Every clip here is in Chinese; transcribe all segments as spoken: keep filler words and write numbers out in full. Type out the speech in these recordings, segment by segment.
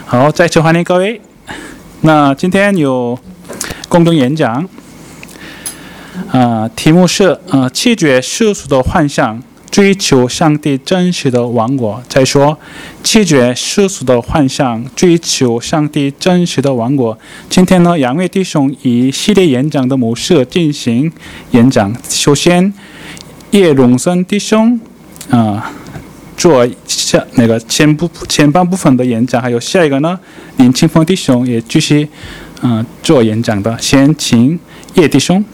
好，再次欢迎各位。那今天有共同演讲，呃，题目是呃弃绝世俗的幻象，追求上帝真实的王国。再说，弃绝世俗的幻象，追求上帝真实的王国。今天呢，两位弟兄以系列演讲的模式进行演讲。首先，叶荣生弟兄，啊、呃。做下那个前部前半部分的演讲，还有下一个呢，林清峰弟兄也继续嗯、呃、做演讲的。先请叶弟兄。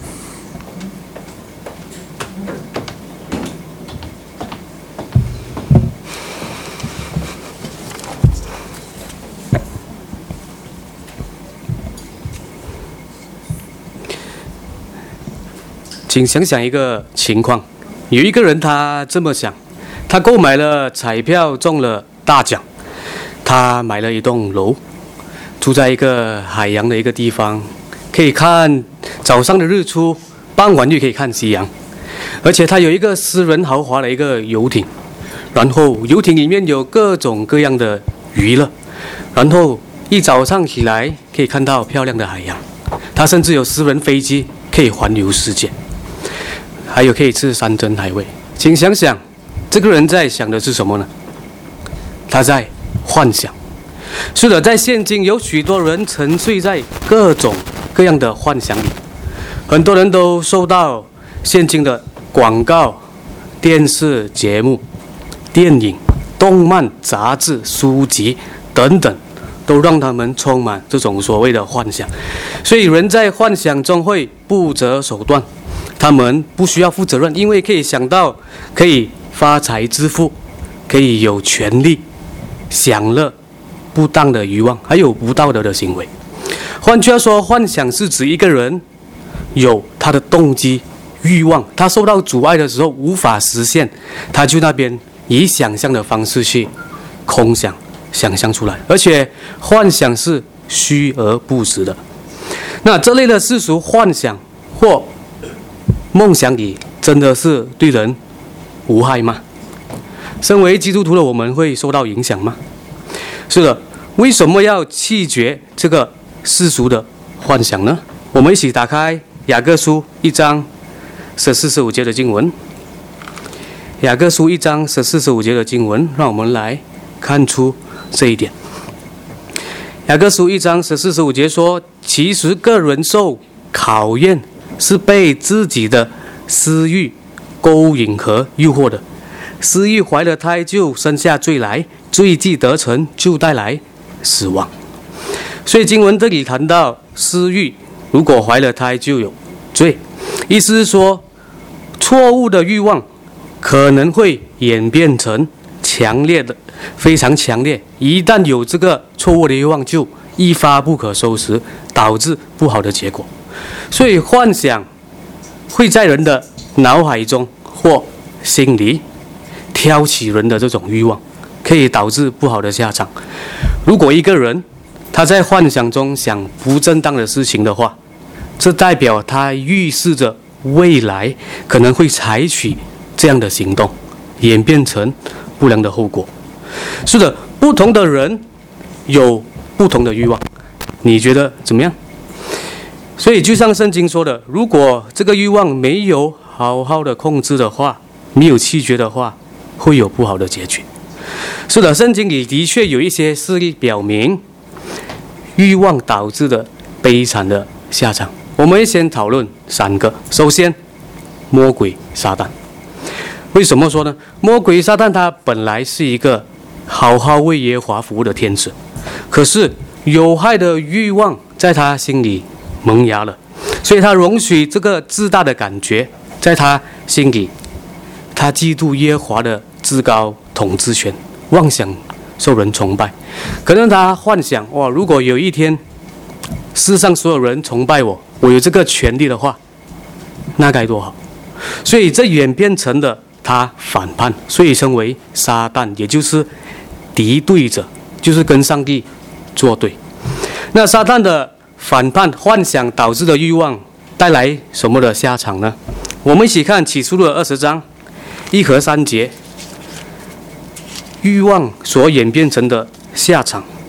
请想想一个情况，有一个人他这么想。他购买了彩票中了大奖，他买了一栋楼，住在一个海洋的一个地方，可以看早上的日出，傍晚又可以看夕阳，而且他有一个私人豪华的一个游艇，然后游艇里面有各种各样的娱乐，然后一早上起来可以看到漂亮的海洋，他甚至有私人飞机可以环游世界，还有可以吃山珍海味。请想想这个人在想的是什么呢？他在幻想。是的，在现今有许多人沉睡在各种各样的幻想里，很多人都受到现今的广告、电视节目、电影、动漫、杂志、书籍等等，都让他们充满这种所谓的幻想。所以人在幻想中会不择手段，他们不需要负责任，因为可以想到可以发财致富，可以有权利享乐，不当的欲望，还有不道德的行为。换句话说，幻想是指一个人有他的动机、欲望，他受到阻碍的时候无法实现，他就那边以想象的方式去空想、想象出来，而且幻想是虚而不实的。那这类的世俗幻想或梦想里，真的是对人无害吗？身为基督徒的我们会受到影响吗？是的，为什么要弃绝这个世俗的幻想呢？我们一起打开雅各书一章十四十五节的经文。雅各书一章十四十五节的经文，让我们来看出这一点。雅各书一章十四十五节说：其实个人受考验是被自己的私欲勾引和诱惑的，私欲怀了胎就生下罪来，罪既得逞就带来死亡。所以经文这里谈到私欲，如果怀了胎就有罪，意思是说错误的欲望可能会演变成强烈的、非常强烈，一旦有这个错误的欲望就一发不可收拾，导致不好的结果。所以幻想会在人的脑海中或心里挑起人的这种欲望，可以导致不好的下场。如果一个人他在幻想中想不正当的事情的话，这代表他预示着未来可能会采取这样的行动，演变成不良的后果。是的，不同的人有不同的欲望，你觉得怎么样？所以就像圣经说的，如果这个欲望没有好好的控制的话，没有弃绝的话，会有不好的结局。是的，圣经里的确有一些事例表明欲望导致的悲惨的下场。我们先讨论三个。首先，魔鬼撒旦。为什么说呢？魔鬼撒旦他本来是一个好好为耶和华服务的天使，可是有害的欲望在他心里萌芽了，所以他容许这个自大的感觉在他心里，他嫉妒耶和华的至高统治权，妄想受人崇拜。可能他幻想，哇，如果有一天世上所有人崇拜我，我有这个权利的话，那该多好。所以这演变成了他反叛，所以称为撒旦，也就是敌对者，就是跟上帝作对。那撒旦的反叛幻想导致的欲望带来什么的下场呢？我们一起看启示录的二十章一和三节，欲望所演变成的下场。启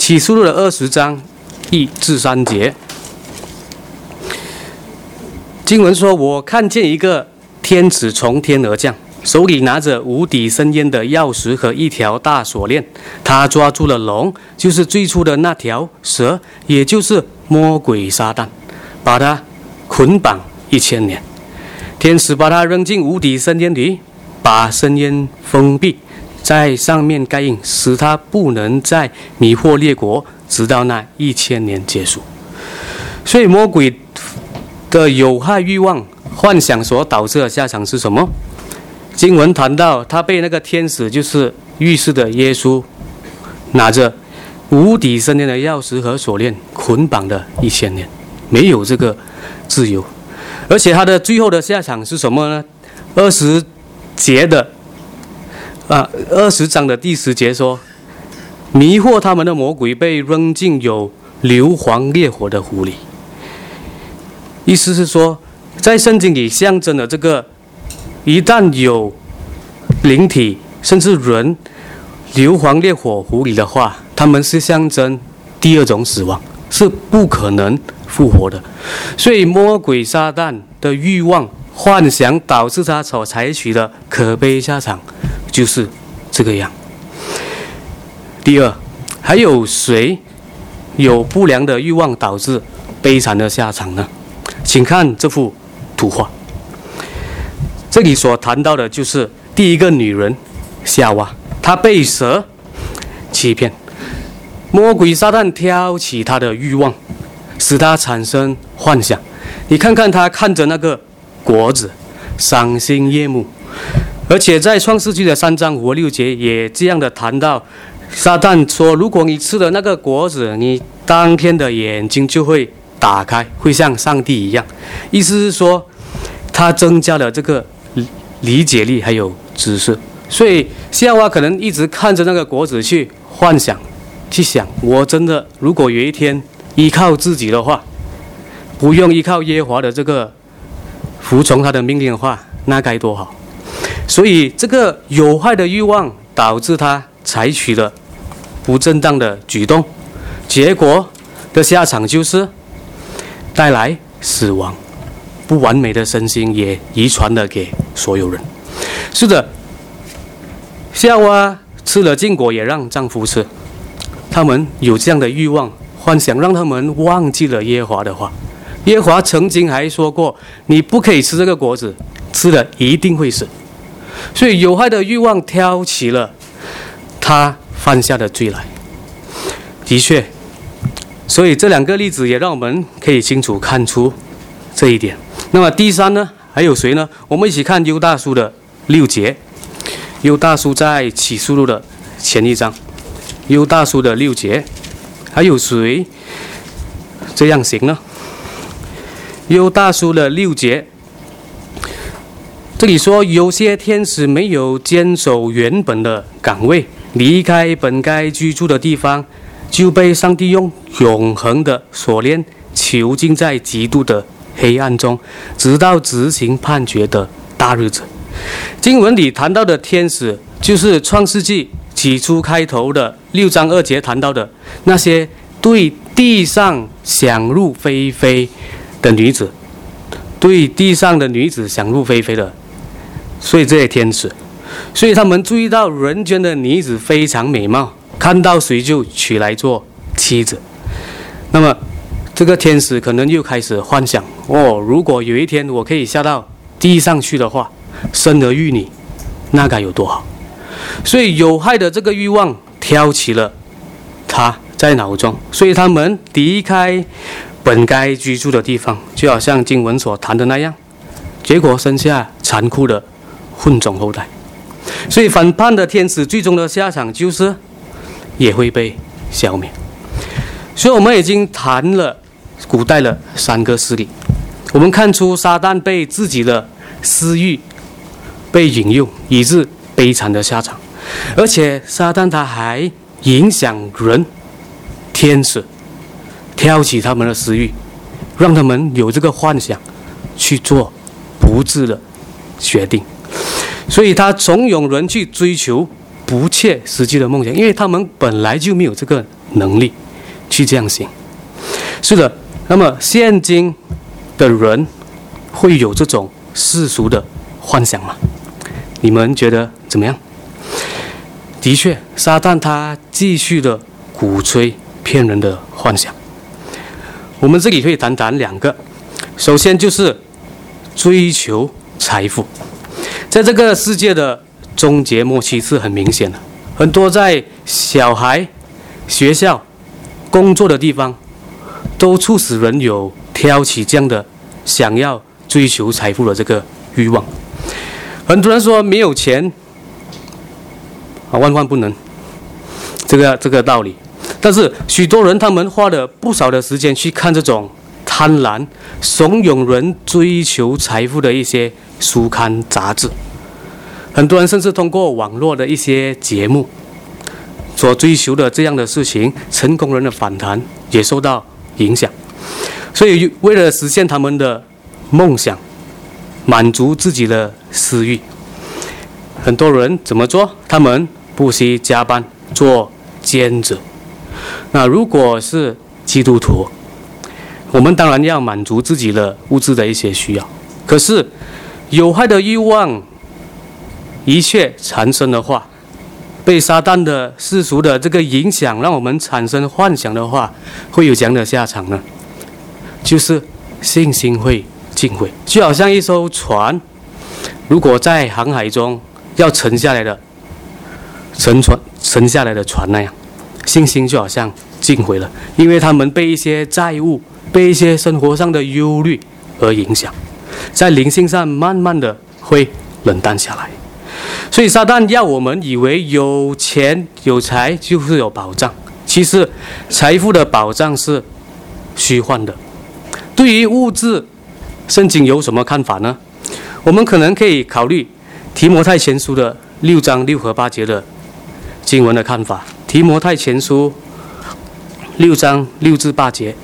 启示录的二十章一至三节，经文说：“我看见一个天使从天而降，手里拿着无底深渊的钥匙和一条大锁链。他抓住了龙，就是最初的那条蛇，也就是魔鬼撒旦，把他捆绑一千年。天使把他扔进无底深渊里，把深渊封闭，在上面盖印，使他不能再迷惑列国，直到那一千年结束。”所以魔鬼的有害欲望、幻想所导致的下场是什么？经文谈到他被那个天使，就是预示的耶稣，拿着无底深渊的钥匙和锁链捆绑了一千年，没有这个自由。而且他的最后的下场是什么呢？二十节的啊，二十章的第十节说，迷惑他们的魔鬼被扔进有硫磺烈火的湖里。意思是说，在圣经里象征了这个，一旦有灵体甚至人硫磺烈火湖里的话，他们是象征第二种死亡，是不可能复活的。所以魔鬼撒旦的欲望幻想导致他所采取的可悲下场就是这个样。第二，还有谁有不良的欲望导致悲惨的下场呢？请看这幅图画，这里所谈到的就是第一个女人夏娃，她被蛇欺骗，魔鬼撒旦挑起她的欲望，使她产生幻想。你看看她看着那个果子，赏心悦目。而且在创世纪的三章五和六节也这样的谈到，撒旦说，如果你吃了那个果子，你当天的眼睛就会打开，会像上帝一样。意思是说，他增加了这个理解力还有知识。所以夏娃可能一直看着那个果子去幻想，去想，我真的如果有一天依靠自己的话，不用依靠耶和华的这个服从他的命令的话，那该多好。所以这个有害的欲望导致他采取了不正当的举动，结果的下场就是带来死亡，不完美的身心也遗传了给所有人。是的，夏娃吃了禁果也让丈夫吃，他们有这样的欲望幻想，让他们忘记了耶和华的话。耶和华曾经还说过，你不可以吃这个果子，吃了一定会死。所以有害的欲望挑起了他犯下的罪来。的确，所以这两个例子也让我们可以清楚看出这一点。那么第三呢，还有谁呢？我们一起看犹大书的六节。犹大书在启示录的前一章，犹大书的六节，还有谁这样行呢？犹大书的六节，这里说，有些天使没有坚守原本的岗位，离开本该居住的地方，就被上帝用永恒的锁链囚禁在极度的黑暗中，直到执行判决的大日子。经文里谈到的天使，就是创世纪起初开头的六章二节谈到的那些对地上想入非非的女子，对地上的女子想入非非的，所以这些天使，所以他们注意到人间的女子非常美貌，看到谁就娶来做妻子。那么这个天使可能又开始幻想，哦，如果有一天我可以下到地上去的话，生儿育女，那该有多好。所以有害的这个欲望挑起了他在脑中，所以他们离开本该居住的地方，就好像经文所谈的那样，结果生下残酷的混种后代。所以反叛的天使最终的下场就是也会被消灭。所以我们已经谈了古代的三个势力，我们看出撒旦被自己的私欲被引诱，以致悲惨的下场。而且撒旦他还影响人，天使挑起他们的私欲，让他们有这个幻想去做不智的决定。所以他怂恿人去追求不切实际的梦想，因为他们本来就没有这个能力。 去这样行。是的，那么现今的人会有这种世俗的幻想吗？你们觉得怎么样？的确，撒旦他继续的鼓吹骗人的幻想。我们这里可以谈谈两个，首先就是追求财富。在这个世界的终结末期是很明显的，很多在小孩、学校、工作的地方，都促使人有挑起这样的想要追求财富的这个欲望。很多人说没有钱啊，万万不能，这个这个道理。但是许多人他们花了不少的时间去看这种贪婪、怂恿人追求财富的一些书刊杂志。很多人甚至通过网络的一些节目所追求的这样的事情，成功人的反弹也受到影响。所以为了实现他们的梦想，满足自己的私欲，很多人怎么做？他们不惜加班做兼职。那如果是基督徒，我们当然要满足自己的物质的一些需要，可是有害的欲望一切产生的话，被撒旦的世俗的这个影响，让我们产生幻想的话，会有怎样的下场呢？就是信心会尽毁。就好像一艘船，如果在航海中要沉下来的沉船沉下来的船那样，信心就好像尽毁了，因为他们被一些债务、被一些生活上的忧虑而影响，在灵性上慢慢的会冷淡下来。所以撒旦要我们以为有钱有财就是有保障，其实财富的保障是虚幻的。对于物质，圣经有什么看法呢？我们可能可以考虑提摩太前书的六章六和八节的经文的看法。提摩太前书六章六至八节，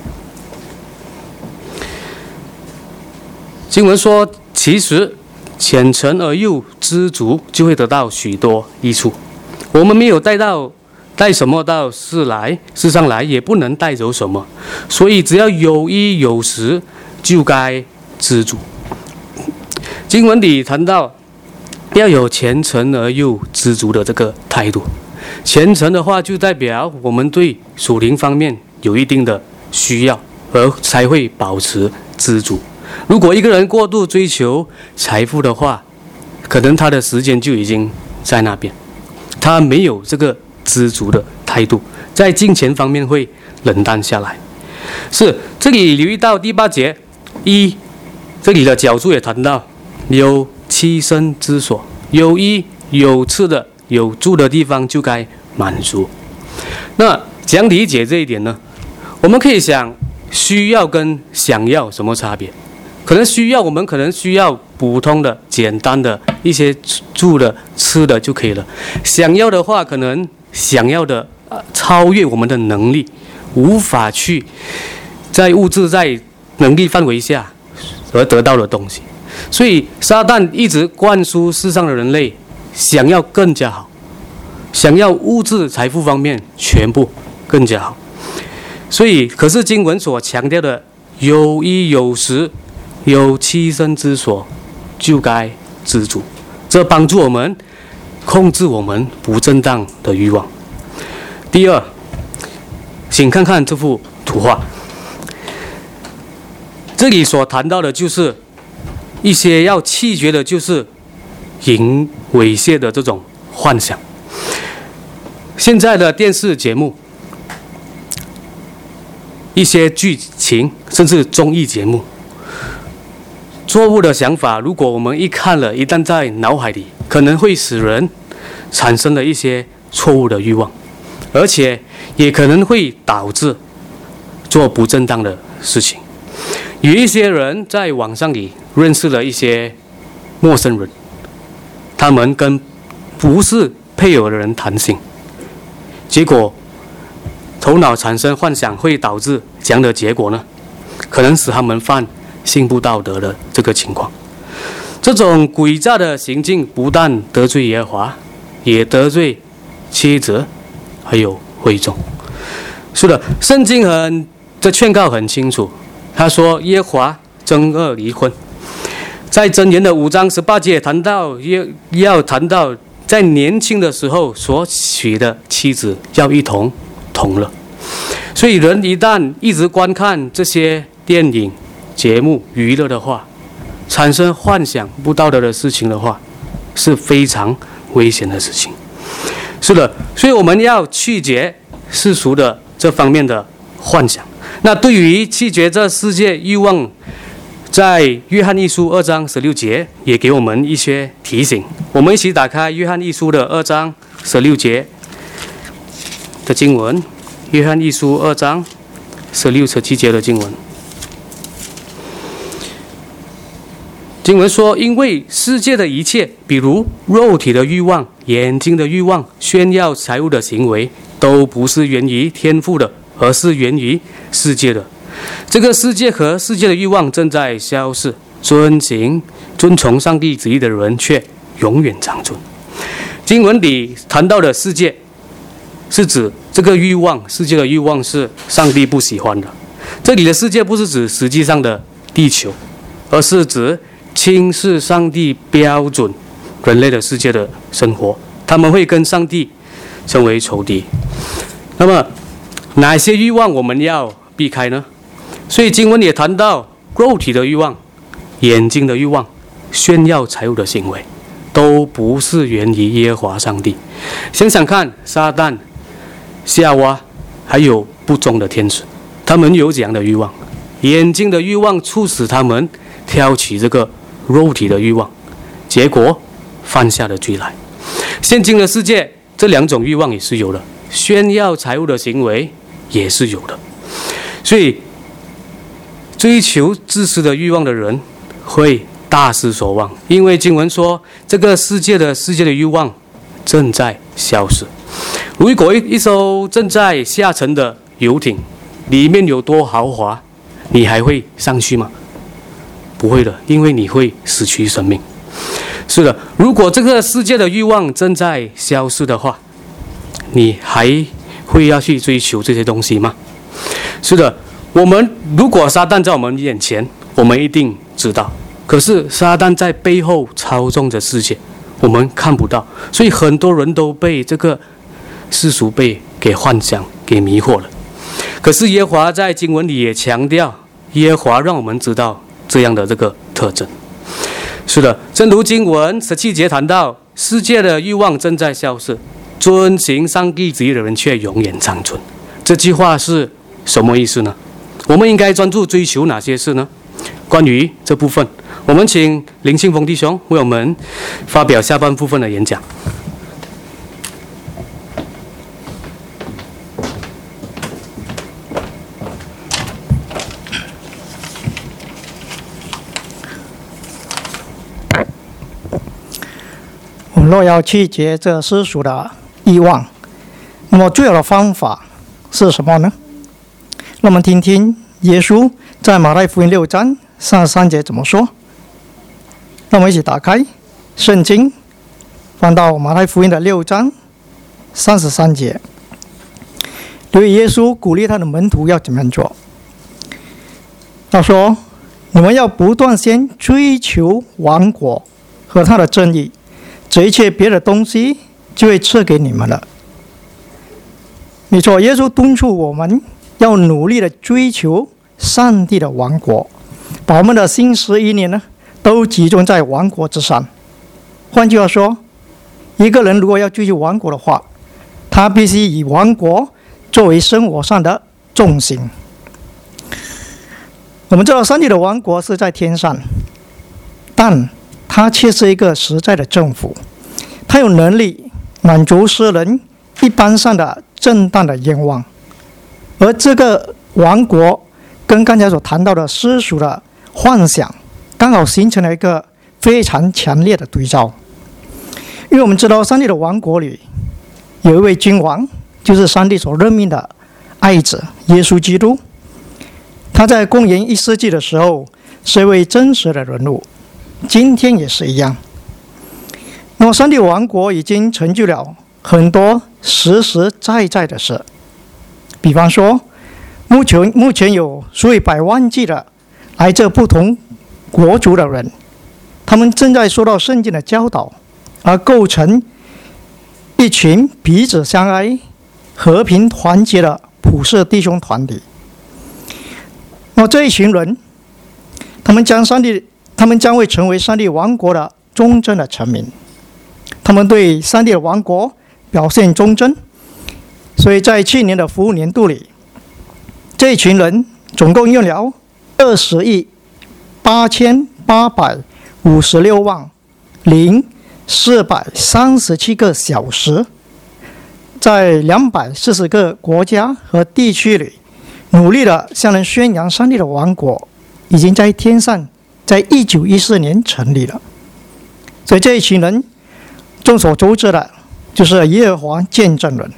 经文说，其实虔诚而又知足，就会得到许多益处。我们没有带到带什么到世来世上来，也不能带走什么，所以只要有衣有食，就该知足。经文里谈到要有虔诚而又知足的这个态度。虔诚的话，就代表我们对属灵方面有一定的需要，而才会保持知足。如果一个人过度追求财富的话，可能他的时间就已经在那边，他没有这个知足的态度，在金钱方面会冷淡下来。是，这里留意到第八节一，这里的角注也谈到有栖身之所，有衣有吃的有住的地方就该满足。那怎样理解这一点呢？我们可以想，需要跟想要什么差别？可能需要，我们可能需要普通的简单的一些住的吃的就可以了。想要的话，可能想要的、呃、超越我们的能力，无法去在物质在能力范围下而得到的东西。所以撒旦一直灌输世上的人类想要更加好，想要物质财富方面全部更加好。所以可是经文所强调的有衣有食有栖身之所就该知足，这帮助我们控制我们不正当的欲望。第二，请看看这幅图画，这里所谈到的就是一些要弃绝的，就是淫猥亵的这种幻想。现在的电视节目、一些剧情，甚至综艺节目，错误的想法，如果我们一看了，一旦在脑海里，可能会使人产生了一些错误的欲望，而且也可能会导致做不正当的事情。有一些人在网上里认识了一些陌生人，他们跟不是配偶的人谈性，结果头脑产生幻想，会导致怎样的结果呢？可能使他们犯性不道德的这个情况。这种诡诈的行径不但得罪耶和华，也得罪妻子还有会众。 是的，圣经很这劝告很清楚，他说耶和华憎恶离婚。在箴言的五章十八节谈到要要谈到在年轻的时候所娶的妻子要一同同乐。所以人一旦一直观看这些电影节目娱乐的话，产生幻想不道德的事情的话，是非常危险的事情。是的，所以我们要拒绝世俗的这方面的幻想。那对于拒绝这世界欲望，在约翰一书二章十六节也给我们一些提醒。我们一起打开约翰一书的二章十六节的经文。约翰一书二章十六十七节的经文。经文说，因为世界的一切，比如肉体的欲望、眼睛的欲望、炫耀财物的行为，都不是源于天父的，而是源于世界的。这个世界和世界的欲望正在消逝，遵行遵从上帝旨意的人却永远长存。经文里谈到的世界，是指这个欲望，世界的欲望是上帝不喜欢的。这里的世界不是指实际上的地球，而是指轻视上帝标准人类的世界的生活，他们会跟上帝成为仇敌。那么哪些欲望我们要避开呢？所以经文也谈到肉体的欲望、眼睛的欲望、炫耀财物的行为，都不是源于耶和华上帝。想想看，撒旦、夏娃还有不忠的天使，他们有这样的欲望，眼睛的欲望促使他们挑起这个肉体的欲望，结果犯下了罪来。现今的世界，这两种欲望也是有的，炫耀财物的行为也是有的。所以追求自私的欲望的人会大失所望，因为经文说这个世界的世界的欲望正在消失。如果一艘正在下沉的游艇里面有多豪华，你还会上去吗？不会的，因为你会失去生命。是的，如果这个世界的欲望正在消失的话，你还会要去追求这些东西吗？是的，我们如果撒旦在我们眼前，我们一定知道，可是撒旦在背后操纵着世界，我们看不到，所以很多人都被这个世俗被给幻想给迷惑了。可是耶和华在经文里也强调，耶和华让我们知道这样的这个特征。是的，正如经文十七节谈到，世界的欲望正在消失，遵行上帝旨意的人却永远长存。这句话是什么意思呢？我们应该专注追求哪些事呢？关于这部分，我们请林庆峰弟兄为我们发表下半部分的演讲。 我们若要拒绝这世俗的欲望，那么最好的方法是什么呢？那我们听听耶稣在马太福音六章三十三节怎么说。让我们一起打开圣经，翻到马太福音的六章三十三节。由于耶稣鼓励他的门徒要怎么样做？他说：“你们要不断先追求王国和他的正义，这一切别的东西就会赐给你们了。”没错，耶稣敦促我们要努力的追求上帝的王国，把我们的心思意念呢都集中在王国之上。换句话说，一个人如果要追求王国的话，他必须以王国作为生活上的重心。我们知道上帝的王国是在天上，但他却是一个实在的政府，他有能力满足世人一般上的正当的愿望。而这个王国跟刚才所谈到的世俗的幻想刚好形成了一个非常强烈的对照。因为我们知道上帝的王国里有一位君王，就是上帝所任命的爱子耶稣基督。他在公元一世纪的时候是一位真实的人物，今天也是一样。那么上帝王国已经成就了很多实实在在的事， 比方说，目前目前有数以百万计的来自不同国族的人，他们正在受到圣经的教导，而构成一群彼此相爱、和平团结的普世弟兄团体。那这一群人，他们将上帝，他们将会成为上帝王国的忠贞的臣民。他们对上帝的王国表现忠贞，所以在去年的服务年度里，这一群人总共用了二十亿八千八百五十六万零四百三十七个小时，在两百四十个国家和地区里，努力的向人宣扬上帝的王国已经在天上，在一九一四年成立了。所以这一群人，众所周知的，就是耶和华见证人。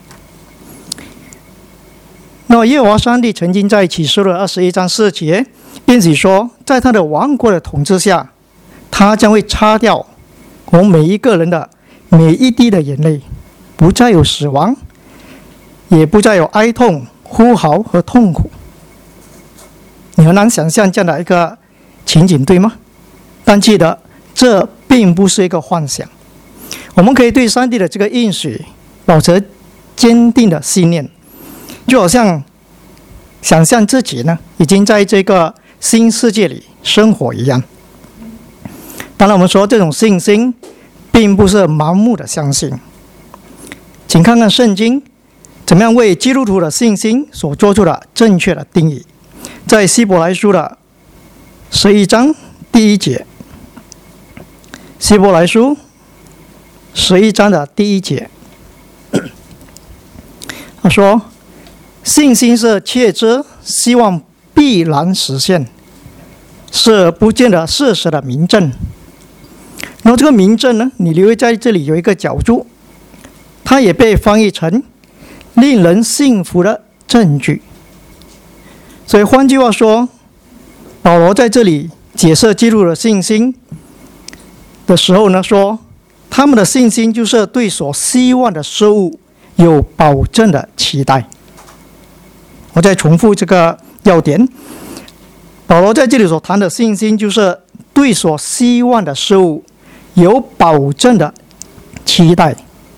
那耶和华上帝曾经在启示录二十一章四节，并且说，在他的王国的统治下，他将会擦掉我们每一个人的每一滴的眼泪，不再有死亡，也不再有哀痛、呼嚎和痛苦。你很难想象这样的一个情景，对吗？但记得，这并不是一个幻想。我们可以对上帝的这个应许保持坚定的信念，就好像想象自己呢已经在这个新世界里生活一样。当然我们说这种信心并不是盲目的相信。请看看圣经怎么样为基督徒的信心所做出的正确的定义。在希伯来书的十一章第一节，希伯来书十一章的第一节，他说，信心是确知希望必然实现，是不见得事实的明证。然后这个明证呢，你留意在这里有一个角注，它也被翻译成令人信服的证据。所以换句话说，保罗在这里解释基督的信心的时候呢，说他们的信心就是对所希望的事物有保证的期待。我再重复这个要点，保罗在这里所谈的信心就是对所希望的事物有保证的期待。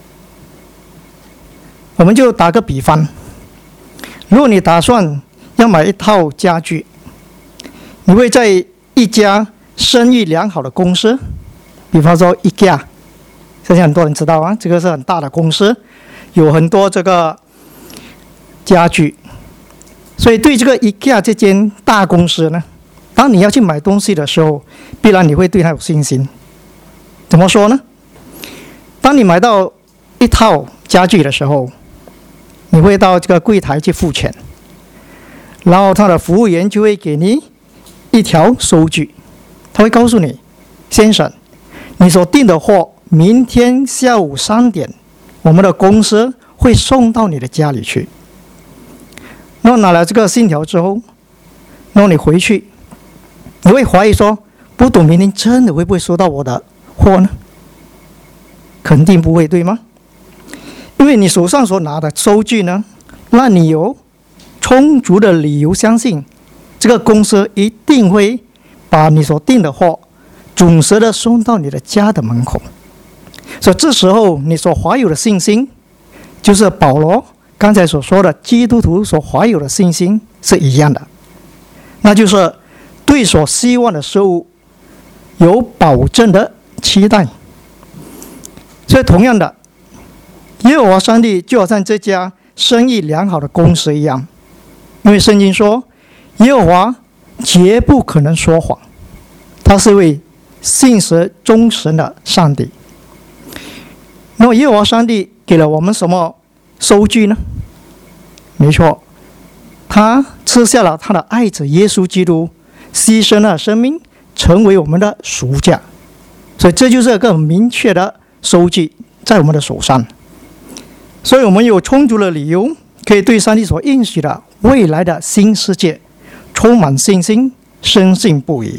我们就打个比方，如果你打算要买一套家具，你会在一家声誉良好的公司，比方说 IKEA， 相信很多人知道啊，这个是很大的公司，有很多这个家具。所以对这个 IKEA 这间大公司呢，当你要去买东西的时候，必然你会对它有信心。怎么说呢？当你买到一套家具的时候，你会到这个柜台去付钱，然后他的服务员就会给你一条收据，他会告诉你，先生，你所订的货明天下午三点我们的公司会送到你的家里去。然后拿了这个信条之后，然后你回去，你会怀疑说，不懂明天真的会不会收到我的货呢？肯定不会，对吗？因为你手上所拿的收据呢，让你有充足的理由相信这个公司一定会把你所订的货准时的送到你的家的门口。所以这时候你所怀有的信心，就是保罗刚才所说的基督徒所怀有的信心是一样的，那就是对所希望的事物有保证的期待。所以同样的，耶和华上帝就好像这家生意良好的公司一样，因为圣经说耶和华绝不可能说谎，他是位信实忠实的上帝。那么耶和华上帝给了我们什么收据呢？没错，他赐下了他的爱子耶稣基督，牺牲了生命，成为我们的赎价。所以这就是一个很明确的收据在我们的手上。所以我们有充足的理由，可以对上帝所应许的未来的新世界充满信心，深信不疑。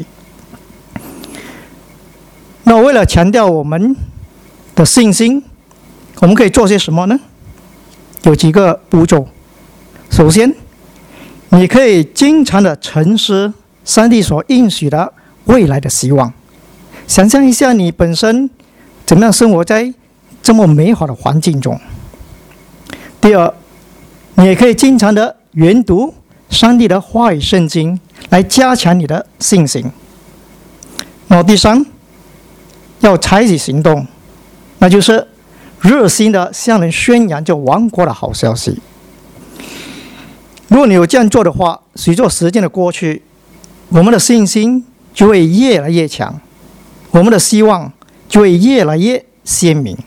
那为了强调我们的信心，我们可以做些什么呢？有几个步骤。 首先，你可以经常的沉思上帝所应许的未来的希望，想象一下你本身怎么样生活在这么美好的环境中。第二，你也可以经常的研读上帝的话语圣经，来加强你的信心。然后第三，要采取行动，那就是热心的向人宣扬这王国的好消息。如果你有这样做的话，随着时间的过去，我们的信心就会越来越强，我们的希望就会越来越鲜明。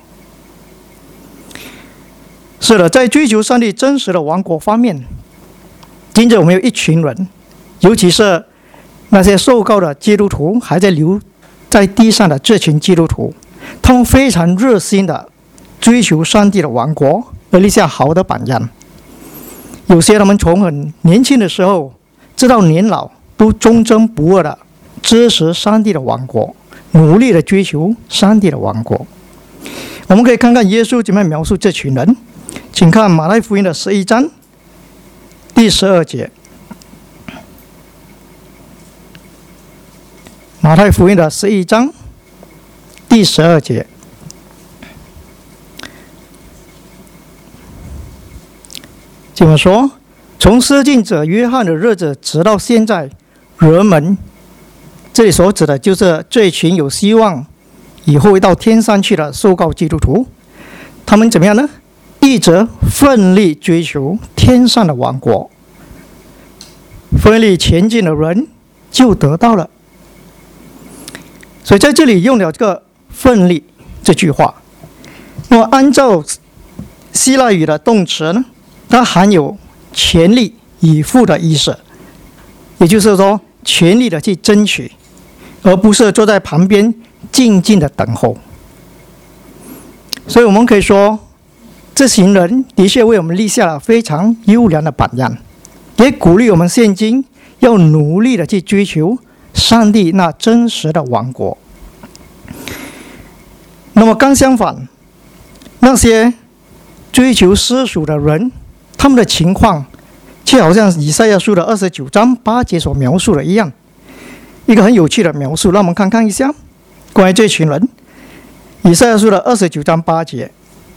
是的，在追求上帝真实的王国方面，今日我们有一群人，尤其是那些受膏的基督徒还在留在地上的这群基督徒，他们非常热心的追求上帝的王国，而立下好的榜样。有些他们从很年轻的时候直到年老都忠贞不二的支持上帝的王国，努力的追求上帝的王国。我们可以看看耶稣怎么样描述这群人，请看马太福音的十一章第十二节。马太福音的十一章第十二节，这么说，从施浸者约翰的日子直到现在，人们，这里所指的就是这一群有希望以后会到天上去的受膏基督徒，他们怎么样呢？一直奋力追求天上的王国，奋力前进的人就得到了。所以在这里用了这个奋力这句话，那么按照希腊语的动词呢，它含有全力以赴的意思，也就是说全力的去争取，而不是坐在旁边静静的等候。所以我们可以说，这群人的确为我们立下了非常优良的榜样，也鼓励我们现今要努力的去追求上帝那真实的王国。那么刚相反，那些追求世俗的人，他们的情况却好像以赛亚书的二十九章八节所描述的一样，一个很有趣的描述。让我们看看一下关于这群人。以赛亚书的二十九章八节，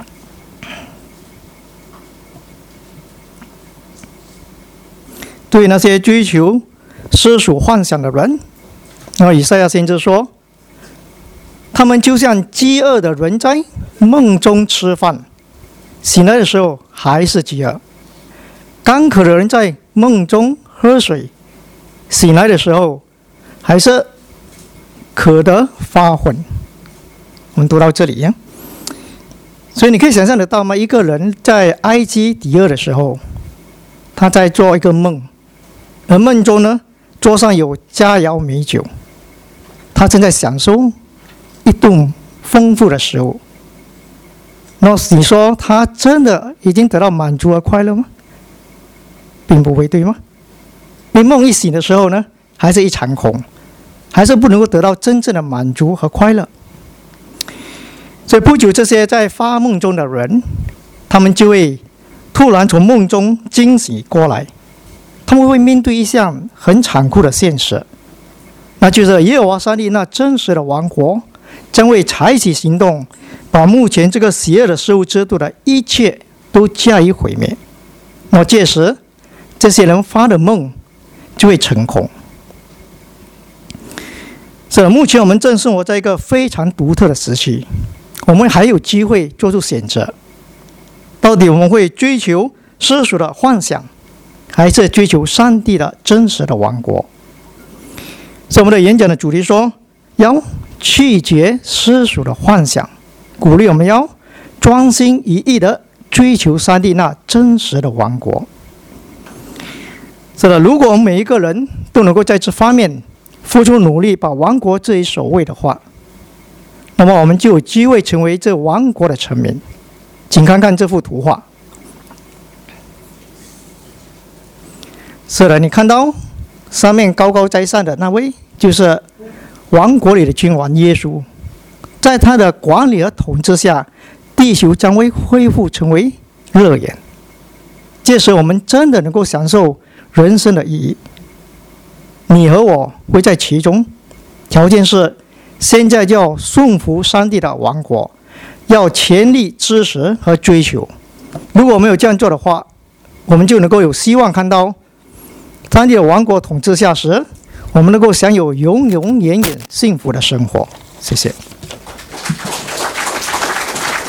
对那些追求世俗幻想的人，然后以赛亚先知说，他们就像饥饿的人在梦中吃饭，醒来的时候还是饥饿；干渴的人在梦中喝水，醒来的时候还是渴得发昏。我们读到这里呀，所以你可以想象得到吗？一个人在埃及第二的时候，他在做一个梦，而梦中呢，桌上有佳肴美酒，他正在享受一顿丰富的食物。那你说他真的已经得到满足和快乐吗？并不会，对吗？因为梦一醒的时候呢，还是一场空，还是不能够得到真正的满足和快乐。所以不久，这些在发梦中的人，他们就会突然从梦中惊醒过来，他们会面对一项很残酷的现实，那就是耶和华上帝那真实的王国将会采取行动，把目前这个邪恶的事物制度的一切都加以毁灭。那么届时，这些人发的梦就会成空。是目前我们正生活在一个非常独特的时期，我们还有机会做出选择，到底我们会追求世俗的幻想，还是追求上帝的真实的王国？所以我们的演讲的主题说，要拒绝世俗的幻想，鼓励我们要专心一意的追求上帝那真实的王国。是的，如果我们每一个人都能够在这方面付出努力，把王国置于首位的话，那么我们就有机会成为这王国的臣民。请看看这幅图画。是的，你看到上面高高在上的那位，就是王国里的君王耶稣。在他的管理和统治下，地球将会恢复成为乐园。 届时我们真的能够享受人生的意义。你和我会在其中，条件是现在就要顺服上帝的王国，要全力支持和追求。如果没有这样做的话，我们就能够有希望看到上帝的王国统治下时，我们能够享有永永远远幸福的生活。谢谢。